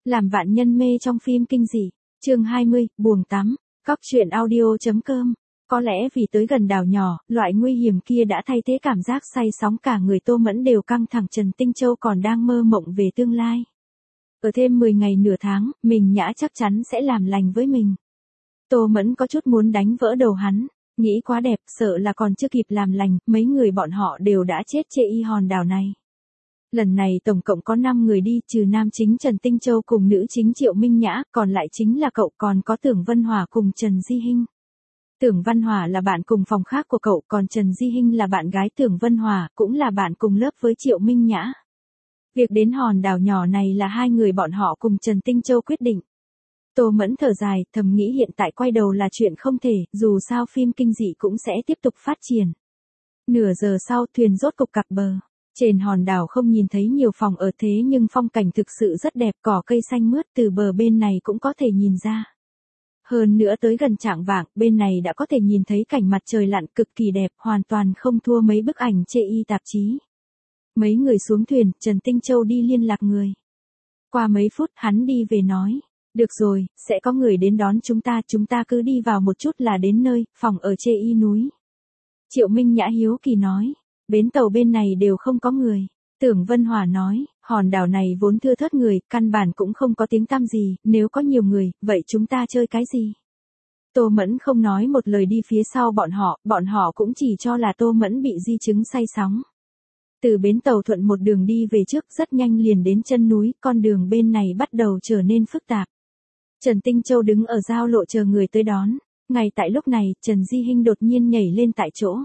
Làm vạn nhân mê trong phim kinh dị. Chương 20, buồng tắm. Cóc truyện audio.com. Có lẽ vì tới gần đảo nhỏ, loại nguy hiểm kia đã thay thế cảm giác say sóng cả người Tô Mẫn đều căng thẳng. Trần Tinh Châu còn đang mơ mộng về tương lai. Ở thêm 10 ngày nửa tháng, mình Nhã chắc chắn sẽ làm lành với mình. Tô Mẫn có chút muốn đánh vỡ đầu hắn. Nghĩ quá đẹp, sợ là còn chưa kịp làm lành, mấy người bọn họ đều đã chết chê y hòn đảo này. Lần này tổng cộng có 5 người đi, trừ nam chính Trần Tinh Châu cùng nữ chính Triệu Minh Nhã, còn lại chính là cậu, còn có Tưởng Văn Hòa cùng Trần Di Hinh. Tưởng Văn Hòa là bạn cùng phòng khác của cậu, còn Trần Di Hinh là bạn gái Tưởng Văn Hòa, cũng là bạn cùng lớp với Triệu Minh Nhã. Việc đến hòn đảo nhỏ này là hai người bọn họ cùng Trần Tinh Châu quyết định. Tô Mẫn thở dài, thầm nghĩ hiện tại quay đầu là chuyện không thể, dù sao phim kinh dị cũng sẽ tiếp tục phát triển. Nửa giờ sau, thuyền rốt cục cập bờ. Trên hòn đảo không nhìn thấy nhiều phòng ở thế nhưng phong cảnh thực sự rất đẹp, cỏ cây xanh mướt từ bờ bên này cũng có thể nhìn ra. Hơn nữa tới gần chạng vạng, bên này đã có thể nhìn thấy cảnh mặt trời lặn cực kỳ đẹp, hoàn toàn không thua mấy bức ảnh chê y tạp chí. Mấy người xuống thuyền, Trần Tinh Châu đi liên lạc người. Qua mấy phút hắn đi về nói, được rồi, sẽ có người đến đón chúng ta cứ đi vào một chút là đến nơi, phòng ở chê y núi. Triệu Minh Nhã hiếu kỳ nói. Bến tàu bên này đều không có người. Tưởng Vân Hòa nói, hòn đảo này vốn thưa thớt người, căn bản cũng không có tiếng tăm gì, nếu có nhiều người, vậy chúng ta chơi cái gì? Tô Mẫn không nói một lời đi phía sau bọn họ cũng chỉ cho là Tô Mẫn bị di chứng say sóng. Từ bến tàu thuận một đường đi về trước rất nhanh liền đến chân núi, con đường bên này bắt đầu trở nên phức tạp. Trần Tinh Châu đứng ở giao lộ chờ người tới đón. Ngay tại lúc này, Trần Di Hinh đột nhiên nhảy lên tại chỗ.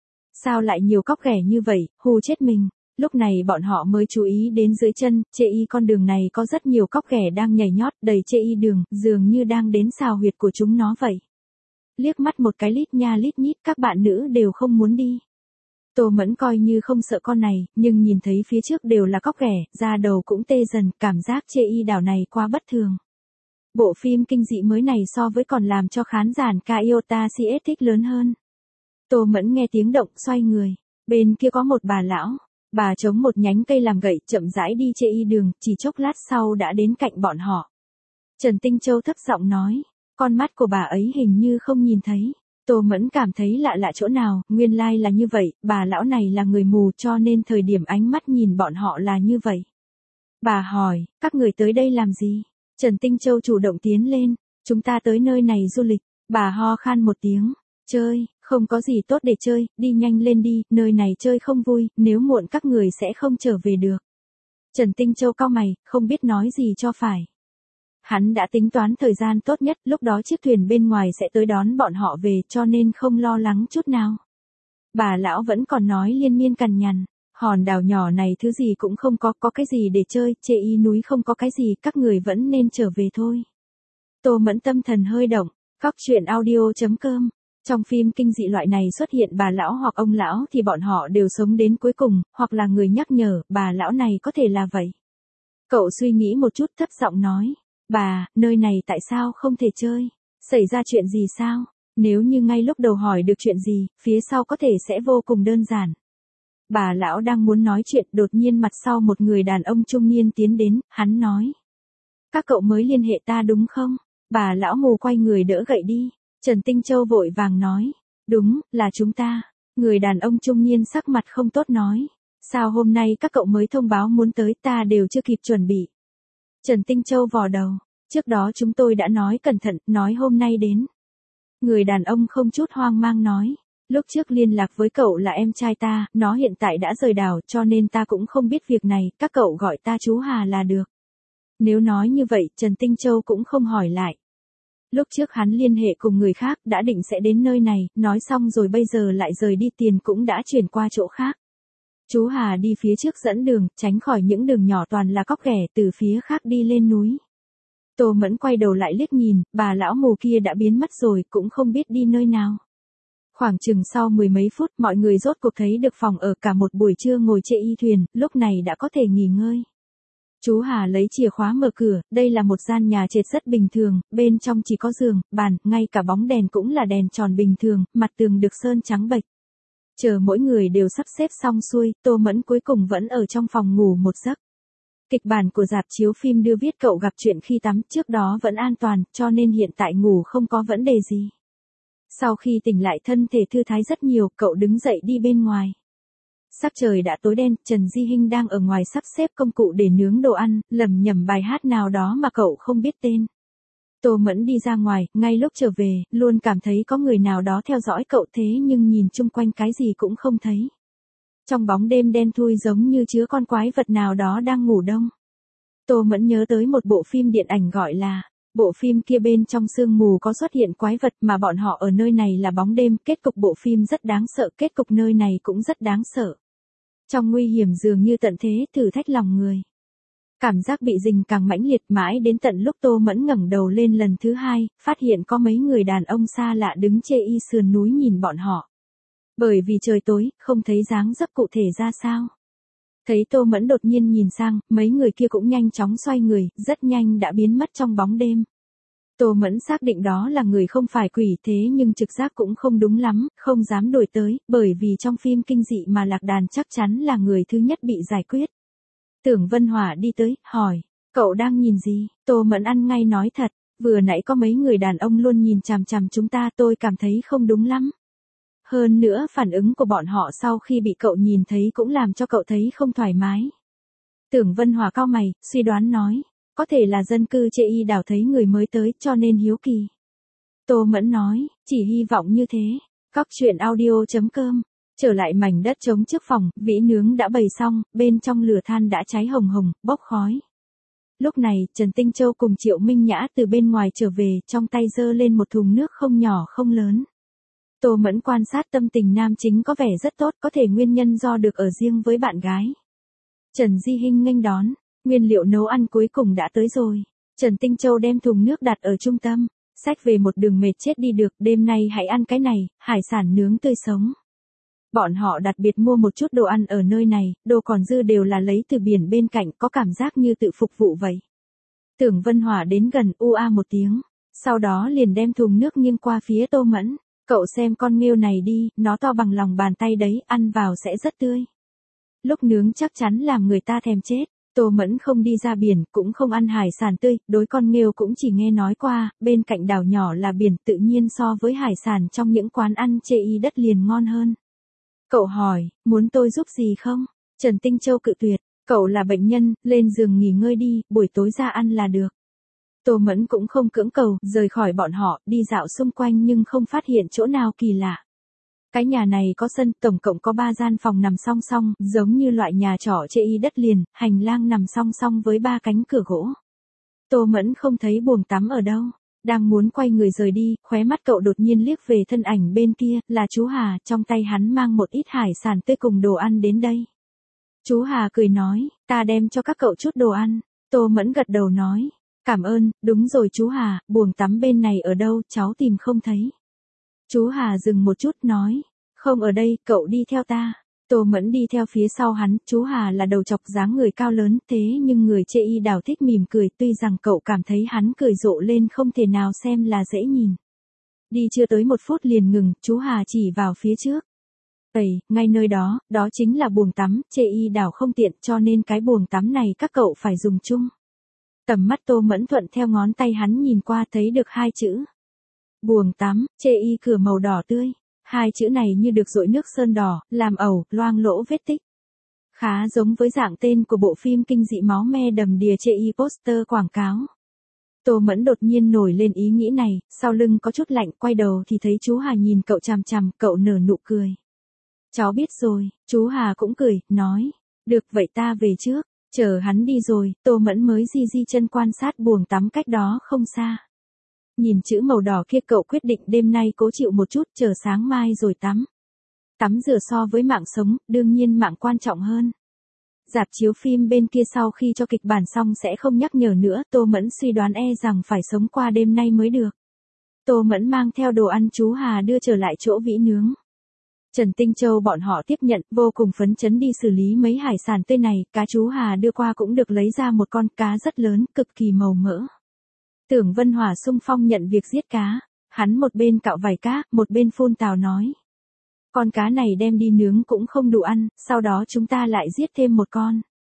Sao lại nhiều cóc ghẻ như vậy, hù chết mình. Lúc này bọn họ mới chú ý đến dưới chân, chê y con đường này có rất nhiều cóc ghẻ đang nhảy nhót đầy chê y đường, dường như đang đến xào huyệt của chúng nó vậy. Liếc mắt một cái lít nha lít nhít, các bạn nữ đều không muốn đi. Tô Mẫn coi như không sợ con này, nhưng nhìn thấy phía trước đều là cóc ghẻ, da đầu cũng tê dần, cảm giác chê y đảo này quá bất thường. Bộ phim kinh dị mới này so với còn làm cho khán giả Kaiota CS thích lớn hơn. Tô Mẫn nghe tiếng động xoay người, bên kia có một bà lão, bà chống một nhánh cây làm gậy chậm rãi đi chê y đường, chỉ chốc lát sau đã đến cạnh bọn họ. Trần Tinh Châu thấp giọng nói, con mắt của bà ấy hình như không nhìn thấy. Tô Mẫn cảm thấy lạ lạ chỗ nào, nguyên lai là như vậy, bà lão này là người mù cho nên thời điểm ánh mắt nhìn bọn họ là như vậy. Bà hỏi, các người tới đây làm gì? Trần Tinh Châu chủ động tiến lên, chúng ta tới nơi này du lịch, bà ho khan một tiếng, chơi. Không có gì tốt để chơi, đi nhanh lên đi, nơi này chơi không vui, nếu muộn các người sẽ không trở về được. Trần Tinh Châu cau mày, không biết nói gì cho phải. Hắn đã tính toán thời gian tốt nhất, lúc đó chiếc thuyền bên ngoài sẽ tới đón bọn họ về cho nên không lo lắng chút nào. Bà lão vẫn còn nói liên miên cằn nhằn, hòn đảo nhỏ này thứ gì cũng không có cái gì để chơi, chê y núi không có cái gì, các người vẫn nên trở về thôi. Tô Mẫn tâm thần hơi động, cóc truyện audio.com. Trong phim kinh dị loại này xuất hiện bà lão hoặc ông lão thì bọn họ đều sống đến cuối cùng, hoặc là người nhắc nhở, bà lão này có thể là vậy. Cậu suy nghĩ một chút thấp giọng nói, bà, nơi này tại sao không thể chơi? Xảy ra chuyện gì sao? Nếu như ngay lúc đầu hỏi được chuyện gì, phía sau có thể sẽ vô cùng đơn giản. Bà lão đang muốn nói chuyện, đột nhiên mặt sau một người đàn ông trung niên tiến đến, hắn nói. Các cậu mới liên hệ ta đúng không? Bà lão mù quay người đỡ gậy đi. Trần Tinh Châu vội vàng nói, đúng, là chúng ta. Người đàn ông trung niên sắc mặt không tốt nói, sao hôm nay các cậu mới thông báo muốn tới, ta đều chưa kịp chuẩn bị. Trần Tinh Châu vò đầu, trước đó chúng tôi đã nói cẩn thận, nói hôm nay đến. Người đàn ông không chút hoang mang nói, lúc trước liên lạc với cậu là em trai ta, nó hiện tại đã rời đảo cho nên ta cũng không biết việc này, các cậu gọi ta chú Hà là được. Nếu nói như vậy, Trần Tinh Châu cũng không hỏi lại. Lúc trước hắn liên hệ cùng người khác đã định sẽ đến nơi này, nói xong rồi bây giờ lại rời đi, tiền cũng đã chuyển qua chỗ khác. Chú Hà đi phía trước dẫn đường, tránh khỏi những đường nhỏ toàn là cóc ghẻ từ phía khác đi lên núi. Tô Mẫn quay đầu lại liếc nhìn, bà lão mù kia đã biến mất rồi, cũng không biết đi nơi nào. Khoảng chừng sau 10 mấy phút mọi người rốt cuộc thấy được phòng ở, cả một buổi trưa ngồi chê y thuyền, lúc này đã có thể nghỉ ngơi. Chú Hà lấy chìa khóa mở cửa, đây là một gian nhà trệt rất bình thường, bên trong chỉ có giường, bàn, ngay cả bóng đèn cũng là đèn tròn bình thường, mặt tường được sơn trắng bệch. Chờ mỗi người đều sắp xếp xong xuôi, Tô Mẫn cuối cùng vẫn ở trong phòng ngủ một giấc. Kịch bản của rạp chiếu phim đưa viết cậu gặp chuyện khi tắm, trước đó vẫn an toàn, cho nên hiện tại ngủ không có vấn đề gì. Sau khi tỉnh lại thân thể thư thái rất nhiều, cậu đứng dậy đi bên ngoài. Sắc trời đã tối đen, Trần Di Hinh đang ở ngoài sắp xếp công cụ để nướng đồ ăn, lẩm nhẩm bài hát nào đó mà cậu không biết tên. Tô Mẫn đi ra ngoài, ngay lúc trở về, luôn cảm thấy có người nào đó theo dõi cậu thế nhưng nhìn chung quanh cái gì cũng không thấy. Trong bóng đêm đen thui giống như chứa con quái vật nào đó đang ngủ đông. Tô Mẫn nhớ tới một bộ phim điện ảnh gọi là, bộ phim kia bên trong sương mù có xuất hiện quái vật mà bọn họ ở nơi này là bóng đêm, kết cục bộ phim rất đáng sợ, kết cục nơi này cũng rất đáng sợ. Trong nguy hiểm dường như tận thế, thử thách lòng người. Cảm giác bị dình càng mãnh liệt mãi đến tận lúc Tô Mẫn ngẩng đầu lên lần thứ hai, phát hiện có mấy người đàn ông xa lạ đứng chê y sườn núi nhìn bọn họ. Bởi vì trời tối, không thấy dáng dấp cụ thể ra sao. Thấy Tô Mẫn đột nhiên nhìn sang, mấy người kia cũng nhanh chóng xoay người, rất nhanh đã biến mất trong bóng đêm. Tô Mẫn xác định đó là người không phải quỷ thế nhưng trực giác cũng không đúng lắm, không dám đuổi tới, bởi vì trong phim kinh dị mà Lạc Đàn chắc chắn là người thứ nhất bị giải quyết. Tưởng Vân Hỏa đi tới, hỏi, cậu đang nhìn gì? Tô Mẫn ăn ngay nói thật, vừa nãy có mấy người đàn ông luôn nhìn chằm chằm chúng ta, tôi cảm thấy không đúng lắm. Hơn nữa phản ứng của bọn họ sau khi bị cậu nhìn thấy cũng làm cho cậu thấy không thoải mái. Tưởng Vân Hỏa cau mày, suy đoán nói, có thể là dân cư chê y đảo thấy người mới tới cho nên hiếu kỳ. Tô Mẫn nói, chỉ hy vọng như thế. Cóc truyện audio.com. Trở lại mảnh đất trống trước phòng, vĩ nướng đã bày xong, bên trong lửa than đã cháy hồng hồng, bốc khói. Lúc này, Trần Tinh Châu cùng Triệu Minh Nhã từ bên ngoài trở về, trong tay giơ lên một thùng nước không nhỏ không lớn. Tô Mẫn quan sát tâm tình nam chính có vẻ rất tốt, có thể nguyên nhân do được ở riêng với bạn gái. Trần Di Hinh nghênh đón, nguyên liệu nấu ăn cuối cùng đã tới rồi. Trần Tinh Châu đem thùng nước đặt ở trung tâm, xách về một đường mệt chết đi được, đêm nay hãy ăn cái này, hải sản nướng tươi sống. Bọn họ đặc biệt mua một chút đồ ăn ở nơi này, đồ còn dư đều là lấy từ biển bên cạnh, có cảm giác như tự phục vụ vậy. Tưởng Vân Hỏa đến gần một tiếng, sau đó liền đem thùng nước nghiêng qua phía Tô Mẫn. Cậu xem con nghêu này đi, nó to bằng lòng bàn tay đấy, ăn vào sẽ rất tươi. Lúc nướng chắc chắn làm người ta thèm chết. Tô Mẫn không đi ra biển, cũng không ăn hải sản tươi, đối con nghêu cũng chỉ nghe nói qua, bên cạnh đảo nhỏ là biển, tự nhiên so với hải sản trong những quán ăn chê y đất liền ngon hơn. Cậu hỏi, muốn tôi giúp gì không? Trần Tinh Châu cự tuyệt, cậu là bệnh nhân, lên giường nghỉ ngơi đi, buổi tối ra ăn là được. Tô Mẫn cũng không cưỡng cầu, rời khỏi bọn họ, đi dạo xung quanh nhưng không phát hiện chỗ nào kỳ lạ. Cái nhà này có sân, tổng cộng có 3 gian phòng nằm song song, giống như loại nhà trọ chê y đất liền, hành lang nằm song song với 3 cánh cửa gỗ. Tô Mẫn không thấy buồng tắm ở đâu, đang muốn quay người rời đi, khóe mắt cậu đột nhiên liếc về thân ảnh bên kia, là chú Hà, trong tay hắn mang một ít hải sản tươi cùng đồ ăn đến đây. Chú Hà cười nói, ta đem cho các cậu chút đồ ăn. Tô Mẫn gật đầu nói, cảm ơn, đúng rồi chú Hà, buồng tắm bên này ở đâu, cháu tìm không thấy. Chú Hà dừng một chút nói, không ở đây, cậu đi theo ta. Tô Mẫn đi theo phía sau hắn, chú Hà là đầu chọc dáng người cao lớn, thế nhưng người chê y đảo thích mỉm cười, tuy rằng cậu cảm thấy hắn cười rộ lên không thể nào xem là dễ nhìn. Đi chưa tới 1 phút liền ngừng, chú Hà chỉ vào phía trước. Ngay nơi đó, đó chính là buồng tắm, chê y đảo không tiện cho nên cái buồng tắm này các cậu phải dùng chung. Tầm mắt Tô Mẫn thuận theo ngón tay hắn nhìn qua thấy được 2 chữ. Buồng tắm, chê y cửa màu đỏ tươi. 2 chữ này như được dội nước sơn đỏ, làm ẩu, loang lỗ vết tích. Khá giống với dạng tên của bộ phim kinh dị máu me đầm đìa chê y poster quảng cáo. Tô Mẫn đột nhiên nổi lên ý nghĩ này, sau lưng có chút lạnh, quay đầu thì thấy chú Hà nhìn cậu chằm chằm, cậu nở nụ cười. Cháu biết rồi, chú Hà cũng cười, nói, được vậy ta về trước. Chờ hắn đi rồi, Tô Mẫn mới di chân quan sát buồng tắm cách đó không xa. Nhìn chữ màu đỏ kia cậu quyết định đêm nay cố chịu một chút, chờ sáng mai rồi tắm. Tắm rửa so với mạng sống, đương nhiên mạng quan trọng hơn. Rạp chiếu phim bên kia sau khi cho kịch bản xong sẽ không nhắc nhở nữa, Tô Mẫn suy đoán rằng phải sống qua đêm nay mới được. Tô Mẫn mang theo đồ ăn chú Hà đưa trở lại chỗ vĩ nướng. Trần Tinh Châu bọn họ tiếp nhận, vô cùng phấn chấn đi xử lý mấy hải sản tươi này, cá chú Hà đưa qua cũng được lấy ra một con cá rất lớn, cực kỳ màu mỡ. Tưởng Vân Hỏa xung phong nhận việc giết cá, hắn một bên cạo vảy cá, một bên phun tào nói. Con cá này đem đi nướng cũng không đủ ăn, sau đó chúng ta lại giết thêm một con.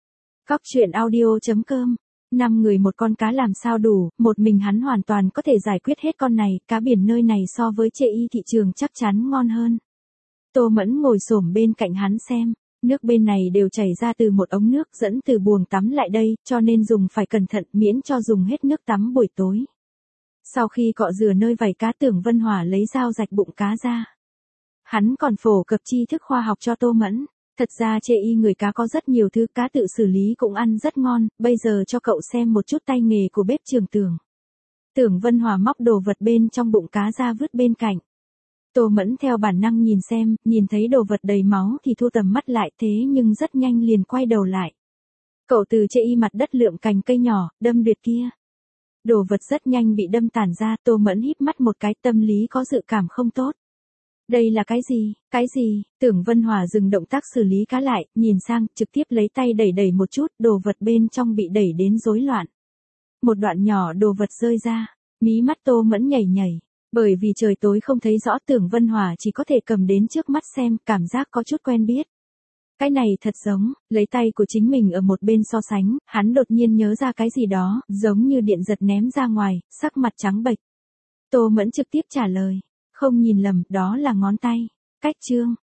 Cóc truyện audio.com 5 người một con cá làm sao đủ, một mình hắn hoàn toàn có thể giải quyết hết con này, cá biển nơi này so với chê y thị trường chắc chắn ngon hơn. Tô Mẫn ngồi xổm bên cạnh hắn xem, nước bên này đều chảy ra từ một ống nước dẫn từ buồng tắm lại đây, cho nên dùng phải cẩn thận miễn cho dùng hết nước tắm buổi tối. Sau khi cọ rửa nơi vảy cá, Tưởng Vân Hòa lấy dao rạch bụng cá ra. Hắn còn phổ cập tri thức khoa học cho Tô Mẫn. Thật ra chê y người cá có rất nhiều thứ cá tự xử lý cũng ăn rất ngon, bây giờ cho cậu xem một chút tay nghề của bếp trường Tưởng. Tưởng Vân Hòa móc đồ vật bên trong bụng cá ra vứt bên cạnh. Tô Mẫn theo bản năng nhìn xem, nhìn thấy đồ vật đầy máu thì thu tầm mắt lại, thế nhưng rất nhanh liền quay đầu lại. Cậu từ chê y mặt đất lượm cành cây nhỏ, đâm đuyệt kia. Đồ vật rất nhanh bị đâm tản ra, Tô Mẫn híp mắt một cái, tâm lý có dự cảm không tốt. Đây là cái gì? Cái gì? Tưởng Vân Hòa dừng động tác xử lý cá lại, nhìn sang, trực tiếp lấy tay đẩy một chút, đồ vật bên trong bị đẩy đến rối loạn. Một đoạn nhỏ đồ vật rơi ra, mí mắt Tô Mẫn nhảy. Bởi vì trời tối không thấy rõ, Tưởng Vân Hòa chỉ có thể cầm đến trước mắt xem, cảm giác có chút quen biết. Cái này thật giống, lấy tay của chính mình ở một bên so sánh, hắn đột nhiên nhớ ra cái gì đó, giống như điện giật ném ra ngoài, sắc mặt trắng bệch. Tô Mẫn trực tiếp trả lời. Không nhìn lầm, đó là ngón tay. Cách chương.